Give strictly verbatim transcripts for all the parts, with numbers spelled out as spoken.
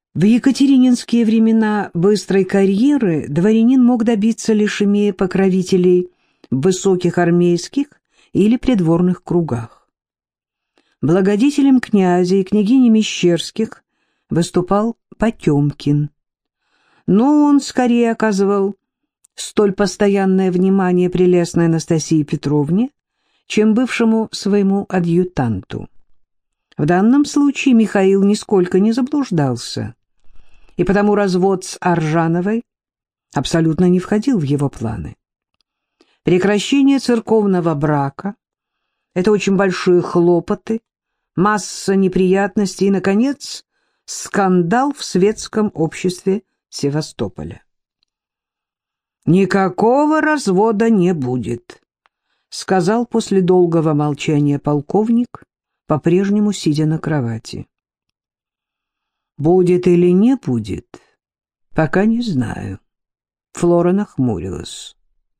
В екатерининские времена быстрой карьеры дворянин мог добиться, лишь имея покровителей в высоких армейских или придворных кругах. Благодетелем князя и княгини Мещерских выступал Потемкин, но он скорее оказывал столь постоянное внимание прелестной Анастасии Петровне, чем бывшему своему адъютанту. В данном случае Михаил нисколько не заблуждался, и потому развод с Аржановой абсолютно не входил в его планы. Прекращение церковного брака — это очень большие хлопоты, масса неприятностей и, наконец, скандал в светском обществе Севастополя. «Никакого развода не будет», — сказал после долгого молчания полковник, по-прежнему сидя на кровати. «Будет или не будет, пока не знаю», — Флора нахмурилась.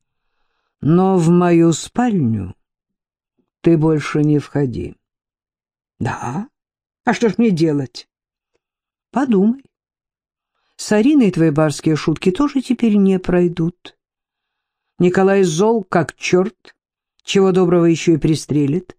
«Но в мою спальню ты больше не входи». «Да? А что ж мне делать?» «Подумай. С Ариной твои барские шутки тоже теперь не пройдут. Николай зол, как черт, чего доброго еще и пристрелит».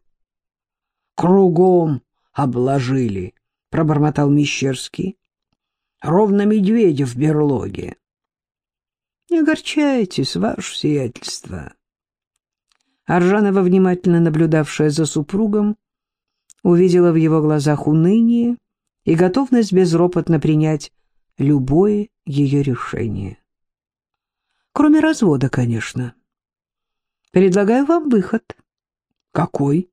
«Кругом обложили», — пробормотал Мещерский. «Ровно медведя в берлоге». «Не огорчайтесь, ваше сиятельство». Аржанова, внимательно наблюдавшая за супругом, увидела в его глазах уныние и готовность безропотно принять любое ее решение. Кроме развода, конечно. Предлагаю вам выход. Какой?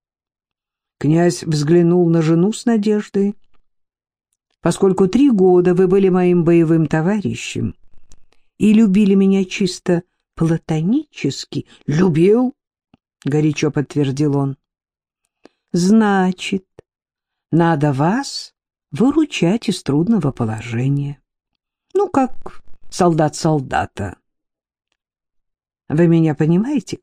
Князь взглянул на жену с надеждой. Поскольку три года вы были моим боевым товарищем и любили меня чисто платонически, любил, горячо подтвердил он, значит, надо вас выручать из трудного положения. Ну, как солдат солдата. Вы меня понимаете?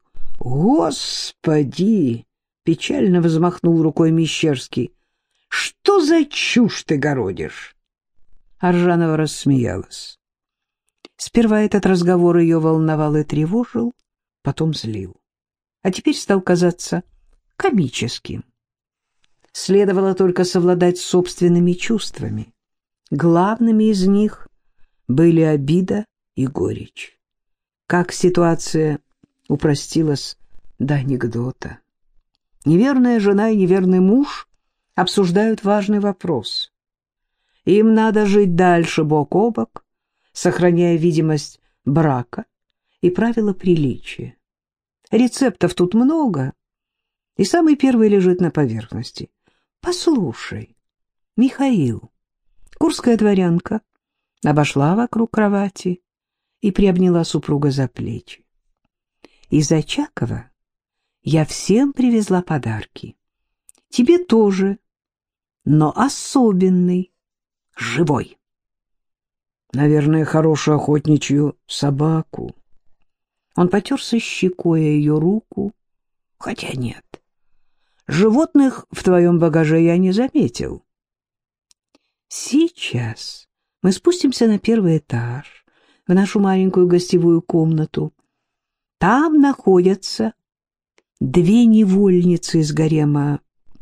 Господи! Печально взмахнул рукой Мещерский. Что за чушь ты городишь? Аржанова рассмеялась. Сперва этот разговор ее волновал и тревожил, потом злил. А теперь стал казаться комическим. Следовало только совладать с собственными чувствами. Главными из них были обида и горечь. Как ситуация упростилась до анекдота. Неверная жена и неверный муж обсуждают важный вопрос. Им надо жить дальше бок о бок, сохраняя видимость брака и правила приличия. Рецептов тут много, и самый первый лежит на поверхности. Послушай, Михаил, курская дворянка, обошла вокруг кровати и приобняла супруга за плечи. Из Очакова я всем привезла подарки. Тебе тоже, но особенный, живой. Наверное, хорошую охотничью собаку. Он потерся щекой о ее руку, хотя нет. Животных в твоем багаже я не заметил. Сейчас мы спустимся на первый этаж, в нашу маленькую гостевую комнату. Там находятся две невольницы из гарема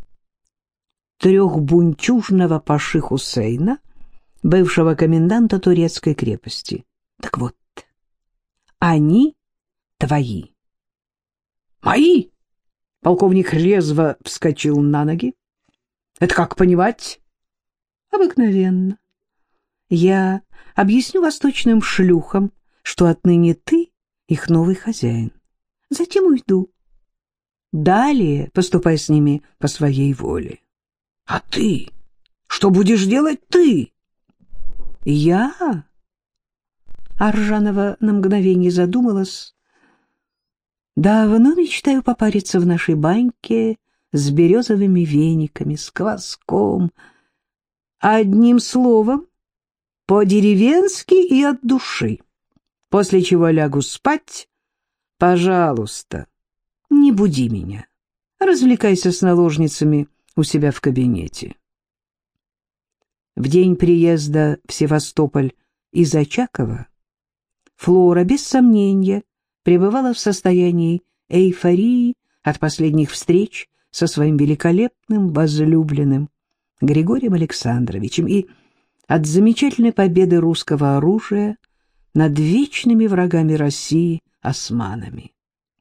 трехбунчужного паши Хусейна, бывшего коменданта турецкой крепости. Так вот, они твои. Мои? Полковник резво вскочил на ноги. Это как понимать? Обыкновенно. Я объясню восточным шлюхам, что отныне ты их новый хозяин. Затем уйду. Далее поступай с ними по своей воле. А ты? Что будешь делать ты? Я? Аржанова на мгновение задумалась. Давно мечтаю попариться в нашей баньке с березовыми вениками, с кваском. Одним словом, по-деревенски и от души. После чего лягу спать. Пожалуйста, не буди меня. Развлекайся с наложницами у себя в кабинете. В день приезда в Севастополь из Очакова Флора, без сомнения, пребывала в состоянии эйфории от последних встреч со своим великолепным возлюбленным Григорием Александровичем и от замечательной победы русского оружия над вечными врагами России османами.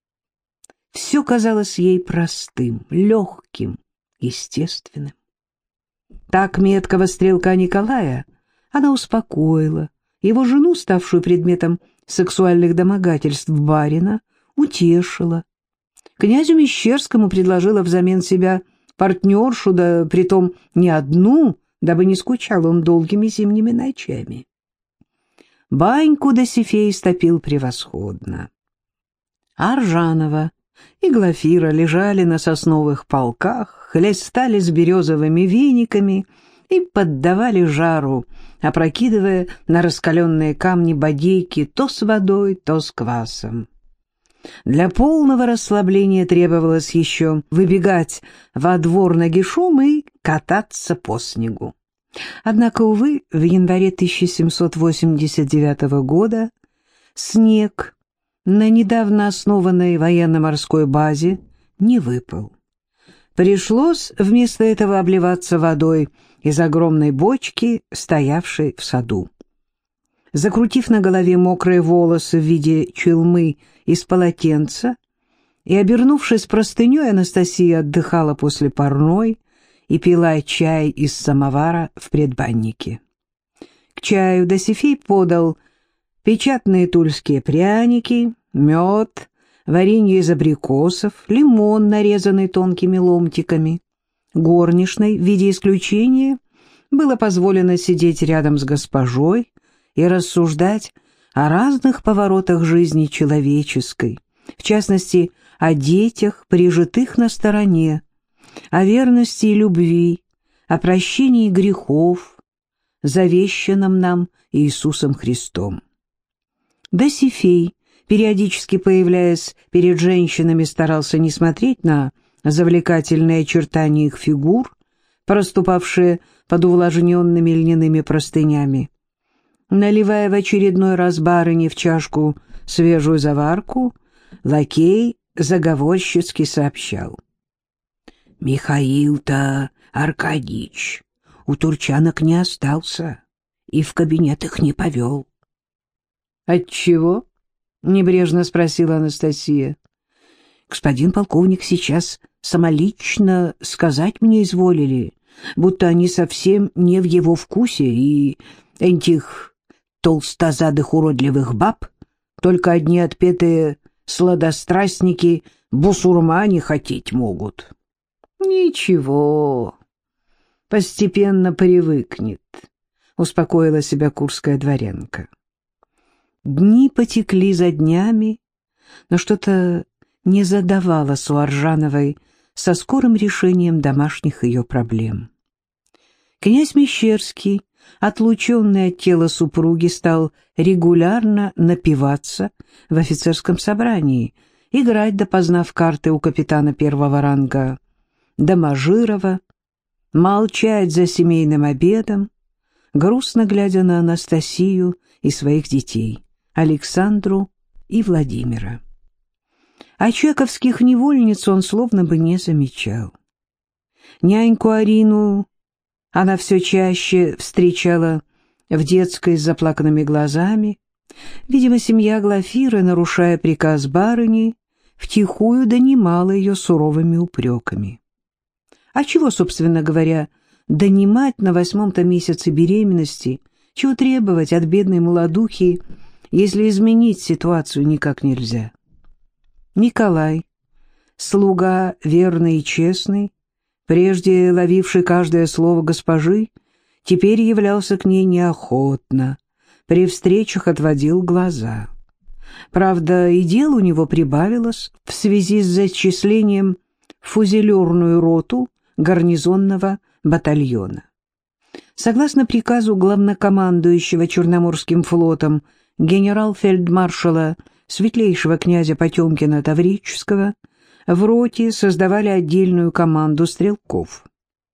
Все казалось ей простым, легким, естественным. Так меткого стрелка Николая она успокоила, его жену, ставшую предметом сексуальных домогательств барина, утешила. Князю Мещерскому предложила взамен себя партнершу, да притом не одну, дабы не скучал он долгими зимними ночами. Баньку Досифей стопил превосходно. Аржанова и Глафира лежали на сосновых полках, хлестали с березовыми вениками и поддавали жару, опрокидывая на раскаленные камни бодейки то с водой, то с квасом. Для полного расслабления требовалось еще выбегать во двор нагишом и кататься по снегу. Однако, увы, в январе тысяча семьсот восемьдесят девятого года снег на недавно основанной военно-морской базе не выпал. Пришлось вместо этого обливаться водой из огромной бочки, стоявшей в саду. Закрутив на голове мокрые волосы в виде челмы из полотенца и, обернувшись простыней, Анастасия отдыхала после парной и пила чай из самовара в предбаннике. К чаю Досифей подал печатные тульские пряники, мед, варенье из абрикосов, лимон, нарезанный тонкими ломтиками. Горничной, в виде исключения, было позволено сидеть рядом с госпожой и рассуждать о разных поворотах жизни человеческой, в частности, о детях, прижитых на стороне, о верности и любви, о прощении грехов, завещанном нам Иисусом Христом. Досифей, периодически появляясь перед женщинами, старался не смотреть на завлекательные очертания их фигур, проступавшие под увлажненными льняными простынями. Наливая в очередной раз барыне в чашку свежую заварку, лакей заговорщицки сообщал: «Михаил-то Аркадьич у турчанок не остался и в кабинет их не повел». «Отчего?» — небрежно спросила Анастасия. «Господин полковник сейчас самолично сказать мне изволили, будто они совсем не в его вкусе, и этих толстозадых уродливых баб только одни отпетые сладострастники бусурмане хотеть могут». «Ничего, постепенно привыкнет», — успокоила себя курская дворянка. Дни потекли за днями, но что-то не задавалось у Аржановой со скорым решением домашних ее проблем. Князь Мещерский, отлученный от тела супруги, стал регулярно напиваться в офицерском собрании, играть допоздна в карты у капитана первого ранга Доможирова, молчать за семейным обедом, грустно глядя на Анастасию и своих детей, Александру и Владимира. А чековских невольниц он словно бы не замечал. Няньку Арину она все чаще встречала в детской с заплаканными глазами. Видимо, семья Глафиры, нарушая приказ барыни, втихую донимала ее суровыми упреками. А чего, собственно говоря, донимать на восьмом-то месяце беременности, чего требовать от бедной молодухи, если изменить ситуацию никак нельзя? Николай, слуга верный и честный, прежде ловивший каждое слово госпожи, теперь являлся к ней неохотно, при встречах отводил глаза. Правда, и дел у него прибавилось в связи с зачислением в фузелерную роту гарнизонного батальона. Согласно приказу главнокомандующего Черноморским флотом генерал-фельдмаршала светлейшего князя Потемкина Таврического, в роте создавали отдельную команду стрелков.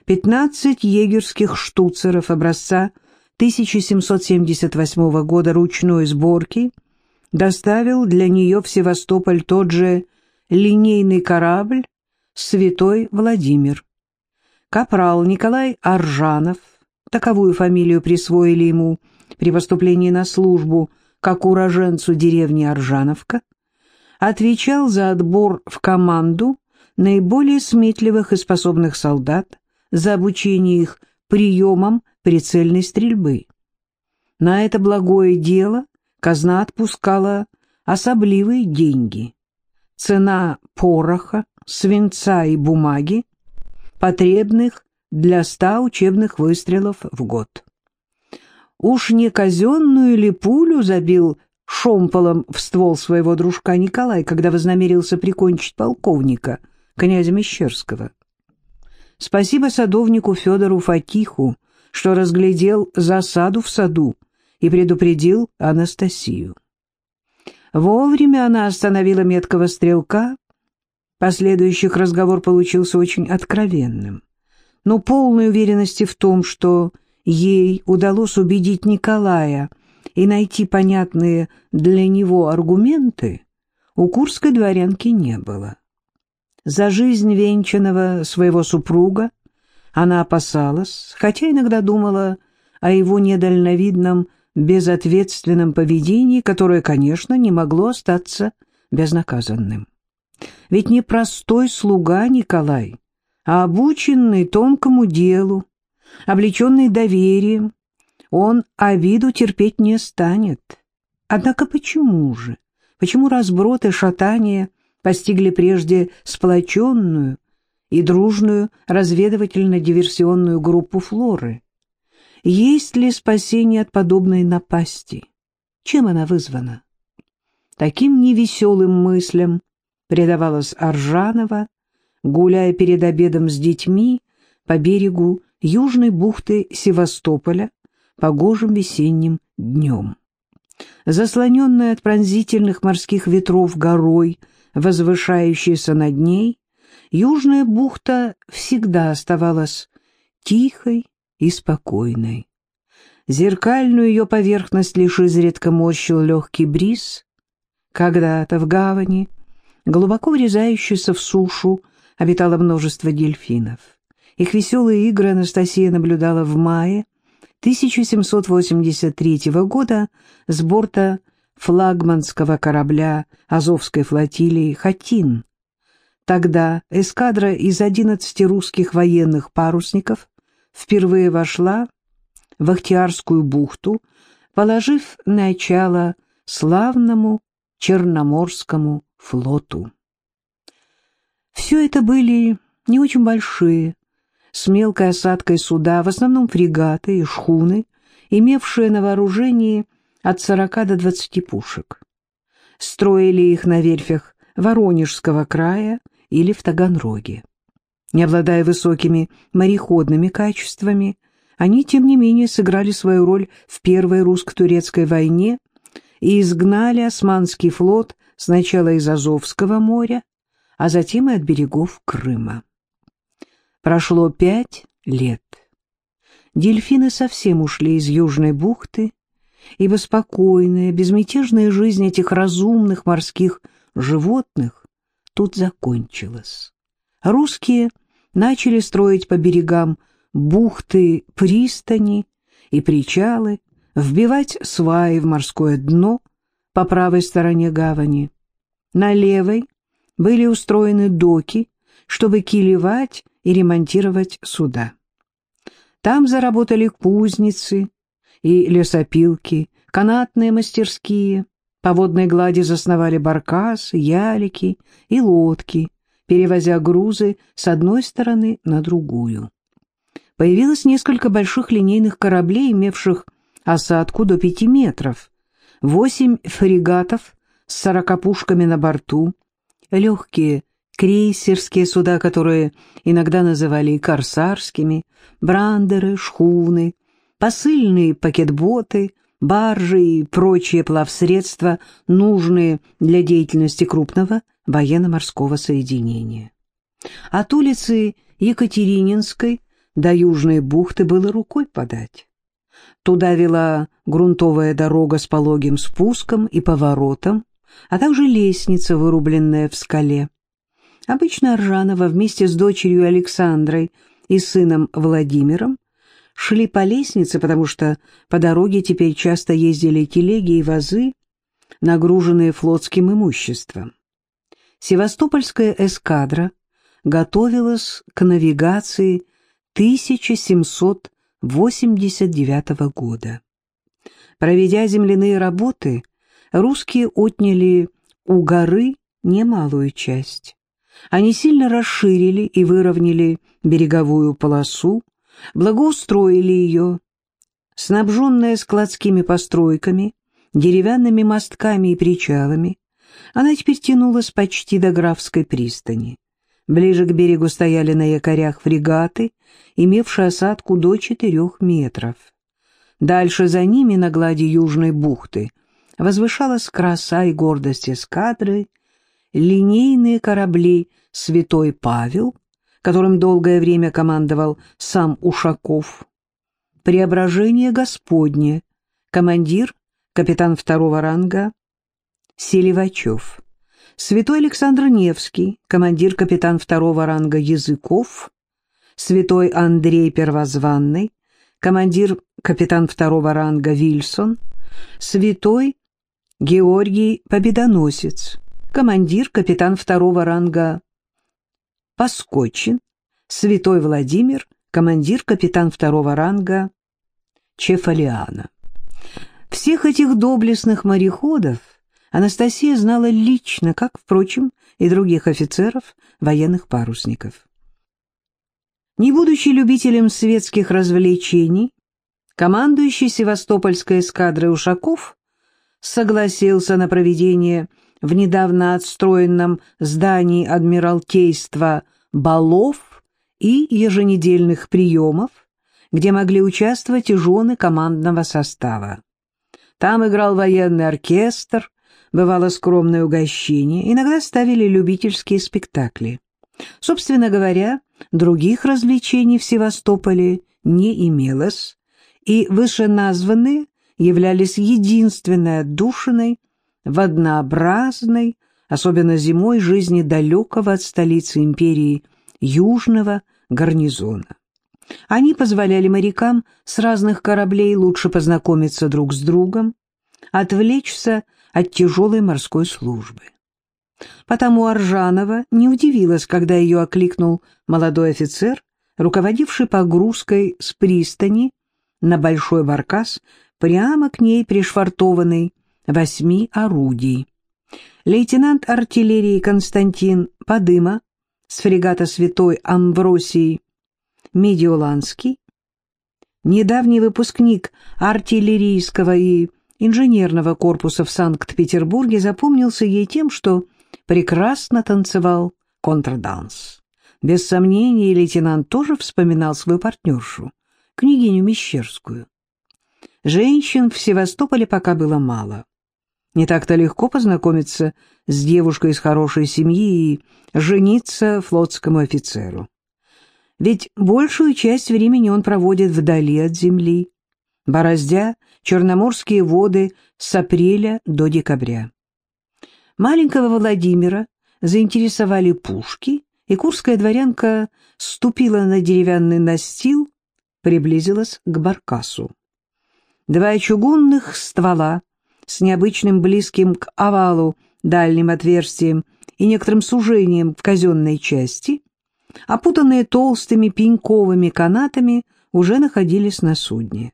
пятнадцать егерских штуцеров образца тысяча семьсот семьдесят восьмого года ручной сборки доставил для нее в Севастополь тот же линейный корабль «Святой Владимир». Капрал Николай Аржанов, таковую фамилию присвоили ему при поступлении на службу как уроженцу деревни Аржановка, отвечал за отбор в команду наиболее сметливых и способных солдат, за обучение их приемам прицельной стрельбы. На это благое дело казна отпускала особливые деньги. Цена пороха, свинца и бумаги, потребных для ста учебных выстрелов в год. Уж не казенную ли пулю забил шомполом в ствол своего дружка Николай, когда вознамерился прикончить полковника, князя Мещерского? Спасибо садовнику Федору Фатиху, что разглядел засаду в саду и предупредил Анастасию. Вовремя она остановила меткого стрелка. Последующих разговор получился очень откровенным, но полной уверенности в том, что ей удалось убедить Николая и найти понятные для него аргументы, у курской дворянки не было. За жизнь венчанного своего супруга она опасалась, хотя иногда думала о его недальновидном, безответственном поведении, которое, конечно, не могло остаться безнаказанным. Ведь не простой слуга Николай, а обученный тонкому делу, облеченный доверием, он обиду терпеть не станет. Однако почему же? Почему разброд и шатание постигли прежде сплоченную и дружную разведывательно-диверсионную группу Флоры? Есть ли спасение от подобной напасти? Чем она вызвана? Таким невеселым мыслям предавалась Аржанова, гуляя перед обедом с детьми по берегу южной бухты Севастополя погожим весенним днем. Заслоненная от пронзительных морских ветров горой, возвышающейся над ней, южная бухта всегда оставалась тихой и спокойной. Зеркальную ее поверхность лишь изредка морщил легкий бриз. Когда-то в гавани, глубоко врезающейся в сушу, обитало множество дельфинов. Их веселые игры Анастасия наблюдала в мае тысяча семьсот восемьдесят третьего года с борта флагманского корабля Азовской флотилии «Хатин». Тогда эскадра из одиннадцати русских военных парусников впервые вошла в Ахтиарскую бухту, положив начало славному Черноморскому флоту. Все это были не очень большие, с мелкой осадкой суда, в основном фрегаты и шхуны, имевшие на вооружении от сорока до двадцати пушек. Строили их на верфях Воронежского края или в Таганроге. Не обладая высокими мореходными качествами, они, тем не менее, сыграли свою роль в Первой русско-турецкой войне и изгнали османский флот сначала из Азовского моря, а затем и от берегов Крыма. Прошло пять лет. Дельфины совсем ушли из Южной бухты, ибо спокойная, безмятежная жизнь этих разумных морских животных тут закончилась. Русские начали строить по берегам бухты пристани и причалы, вбивать сваи в морское дно по правой стороне гавани. На левой были устроены доки, чтобы килевать и ремонтировать суда. Там заработали кузницы и лесопилки, канатные мастерские, по водной глади засновали баркасы, ялики и лодки, перевозя грузы с одной стороны на другую. Появилось несколько больших линейных кораблей, имевших осадку до пяти метров, восемь фрегатов с сорока пушками на борту, легкие крейсерские суда, которые иногда называли и корсарскими, брандеры, шхуны, посыльные пакетботы, баржи и прочие плавсредства, нужные для деятельности крупного военно-морского соединения. От улицы Екатерининской До Южной бухты было рукой подать. Туда вела грунтовая дорога с пологим спуском и поворотом, а также лестница, вырубленная в скале. Обычно Аржанова вместе с дочерью Александрой и сыном Владимиром шли по лестнице, потому что по дороге теперь часто ездили телеги и вазы, нагруженные флотским имуществом. Севастопольская эскадра готовилась к навигации тысяча семьсот восемьдесят девятого года. Проведя земляные работы, русские отняли у горы немалую часть. Они сильно расширили и выровняли береговую полосу, благоустроили ее. Снабженная складскими постройками, деревянными мостками и причалами, она теперь тянулась почти до Графской пристани. Ближе к берегу стояли на якорях фрегаты, имевшие осадку до четырех метров. Дальше за ними, на глади Южной бухты, возвышалась краса и гордость эскадры, линейные корабли «Святой Павел», которым долгое время командовал сам Ушаков, «Преображение Господне», командир, капитан второго ранга Селивачев, «Святой Александр Невский», командир, капитан второго ранга Языков, «Святой Андрей Первозванный», командир, капитан второго ранга Вильсон, «Святой Георгий Победоносец», командир, капитан второго ранга Поскочин, «Святой Владимир», командир, капитан второго ранга Чефалиана. Всех этих доблестных мореходов Анастасия знала лично, как, впрочем, и других офицеров, военных парусников. Не будучи любителем светских развлечений, командующий Севастопольской эскадрой Ушаков согласился на проведение в недавно отстроенном здании Адмиралтейства балов и еженедельных приемов, где могли участвовать и жены командного состава. Там играл военный оркестр, бывало скромное угощение, иногда ставили любительские спектакли. Собственно говоря, других развлечений в Севастополе не имелось, и вышеназванные являлись единственной отдушиной в однообразной, особенно зимой, жизни далекого от столицы империи южного гарнизона. Они позволяли морякам с разных кораблей лучше познакомиться друг с другом, отвлечься от тяжелой морской службы. Потому Аржанова не удивилась, когда ее окликнул молодой офицер, руководивший погрузкой с пристани на большой баркас, прямо к ней пришвартованный восьми орудий. Лейтенант артиллерии Константин Подыма с фрегата «Святой Амвросий» Медиоланский, недавний выпускник артиллерийского и инженерного корпуса в Санкт-Петербурге, запомнился ей тем, что прекрасно танцевал контрданс. Без сомнения, лейтенант тоже вспоминал свою партнершу, княгиню Мещерскую. Женщин в Севастополе пока было мало. Не так-то легко познакомиться с девушкой из хорошей семьи и жениться флотскому офицеру. Ведь большую часть времени он проводит вдали от земли, бороздя черноморские воды с апреля до декабря. Маленького Владимира заинтересовали пушки, и курская дворянка ступила на деревянный настил, приблизилась к баркасу. Два чугунных ствола с необычным близким к овалу дальним отверстием и некоторым сужением в казенной части, опутанные толстыми пеньковыми канатами, уже находились на судне.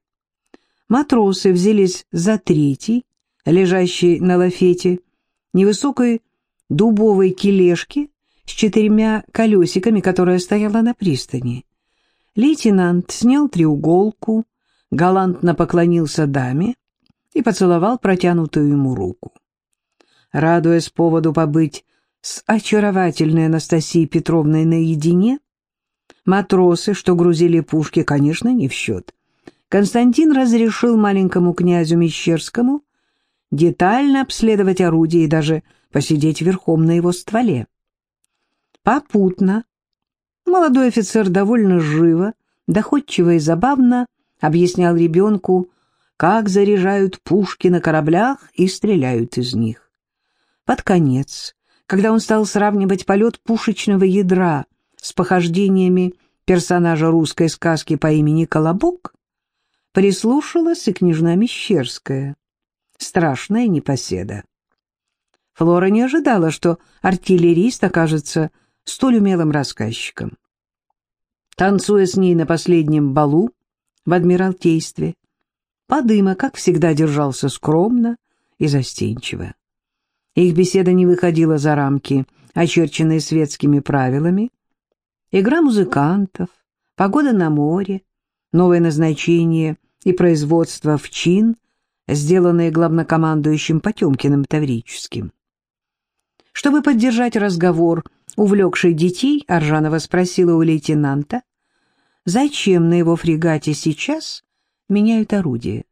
Матросы взялись за третий, лежащий на лафете, невысокой дубовой тележки с четырьмя колесиками, которая стояла на пристани. Лейтенант снял треуголку, галантно поклонился даме и поцеловал протянутую ему руку. Радуясь поводу побыть с очаровательной Анастасией Петровной наедине, матросы, что грузили пушки, конечно, не в счет, Константин разрешил маленькому князю Мещерскому детально обследовать орудие и даже посидеть верхом на его стволе. Попутно молодой офицер довольно живо доходчиво и забавно объяснял ребенку, как заряжают пушки на кораблях и стреляют из них. Под конец, когда он стал сравнивать полет пушечного ядра с похождениями персонажа русской сказки по имени Колобок, прислушалась и княжна Мещерская, страшная непоседа. Флора не ожидала, что артиллерист окажется столь умелым рассказчиком. Танцуя с ней на последнем балу в Адмиралтействе, Подыма, как всегда, держался скромно и застенчиво. Их беседа не выходила за рамки, очерченные светскими правилами. Игра музыкантов, погода на море, новое назначение и производство в чин, сделанные главнокомандующим Потемкиным Таврическим. Чтобы поддержать разговор, увлекший детей, Аржанова спросила у лейтенанта, зачем на его фрегате сейчас меняют орудия.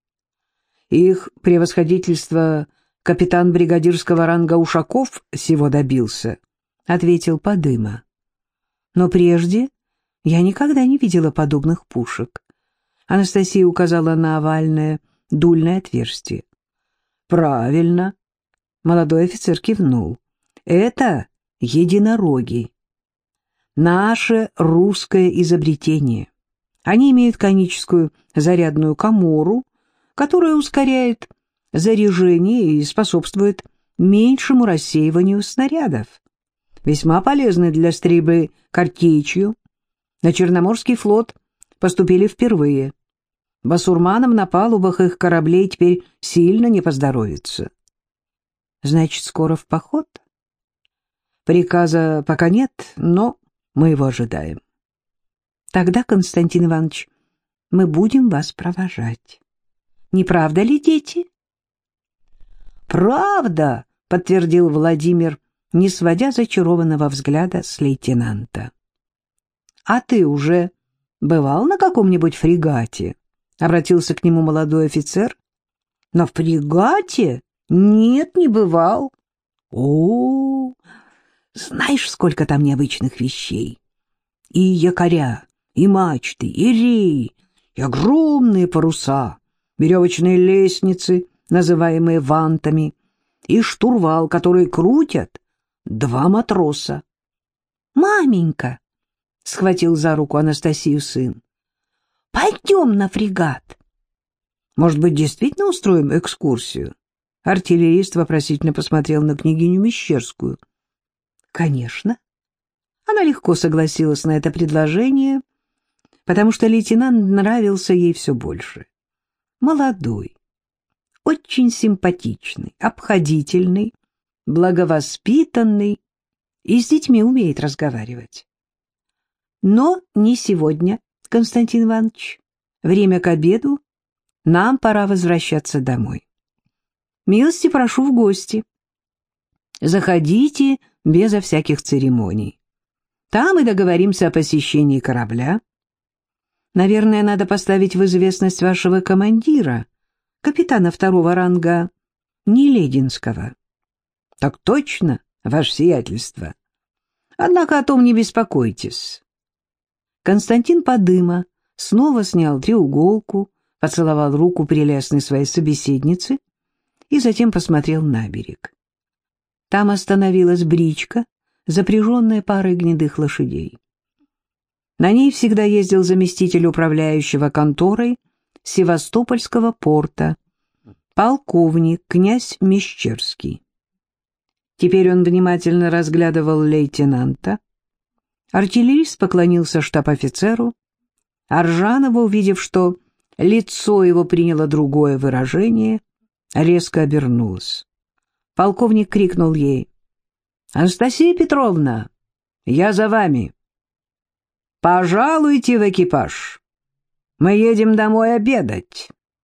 Их превосходительство капитан бригадирского ранга Ушаков всего добился, ответил Подыма. Но прежде я никогда не видела подобных пушек. Анастасия указала на овальное дульное отверстие. Правильно. Молодой офицер кивнул. Это единороги. Наше русское изобретение. Они имеют коническую зарядную камору, которая ускоряет заряжение и способствует меньшему рассеиванию снарядов. Весьма полезны для стрельбы картечью. На Черноморский флот поступили впервые. Басурманам на палубах их кораблей теперь сильно не поздоровится. Значит, скоро в поход? Приказа пока нет, но мы его ожидаем. Тогда, Константин Иванович, мы будем вас провожать. Не правда ли, дети? Правда, подтвердил Владимир, не сводя зачарованного взгляда с лейтенанта. А ты уже бывал на каком-нибудь фрегате? Обратился к нему молодой офицер. На фрегате? Нет, не бывал. О, знаешь, сколько там необычных вещей? И якоря, и мачты, и реи, и огромные паруса, веревочные лестницы, называемые вантами, и штурвал, который крутят два матроса. «Маменька!» — схватил за руку Анастасию сын. «Пойдем на фрегат!» «Может быть, действительно устроим экскурсию?» Артиллерист вопросительно посмотрел на княгиню Мещерскую. «Конечно!» Она легко согласилась на это предложение, потому что лейтенант нравился ей все больше. Молодой, очень симпатичный, обходительный, благовоспитанный и с детьми умеет разговаривать. Но не сегодня, Константин Иванович. Время к обеду, нам пора возвращаться домой. Милости прошу в гости. Заходите безо всяких церемоний. Там и договоримся о посещении корабля. Наверное, надо поставить в известность вашего командира, капитана второго ранга Нелединского. Так точно, ваше сиятельство. Однако о том не беспокойтесь. Константин Подыма снова снял треуголку, поцеловал руку прелестной своей собеседницы и затем посмотрел на берег. Там остановилась бричка, запряженная парой гнедых лошадей. На ней всегда ездил заместитель управляющего конторой Севастопольского порта, полковник князь Мещерский. Теперь он внимательно разглядывал лейтенанта. Артиллерист поклонился штаб-офицеру. Аржанова, увидев, что лицо его приняло другое выражение, резко обернулась. Полковник крикнул ей: «Анастасия Петровна, я за вами. Пожалуйте в экипаж. Мы едем домой обедать».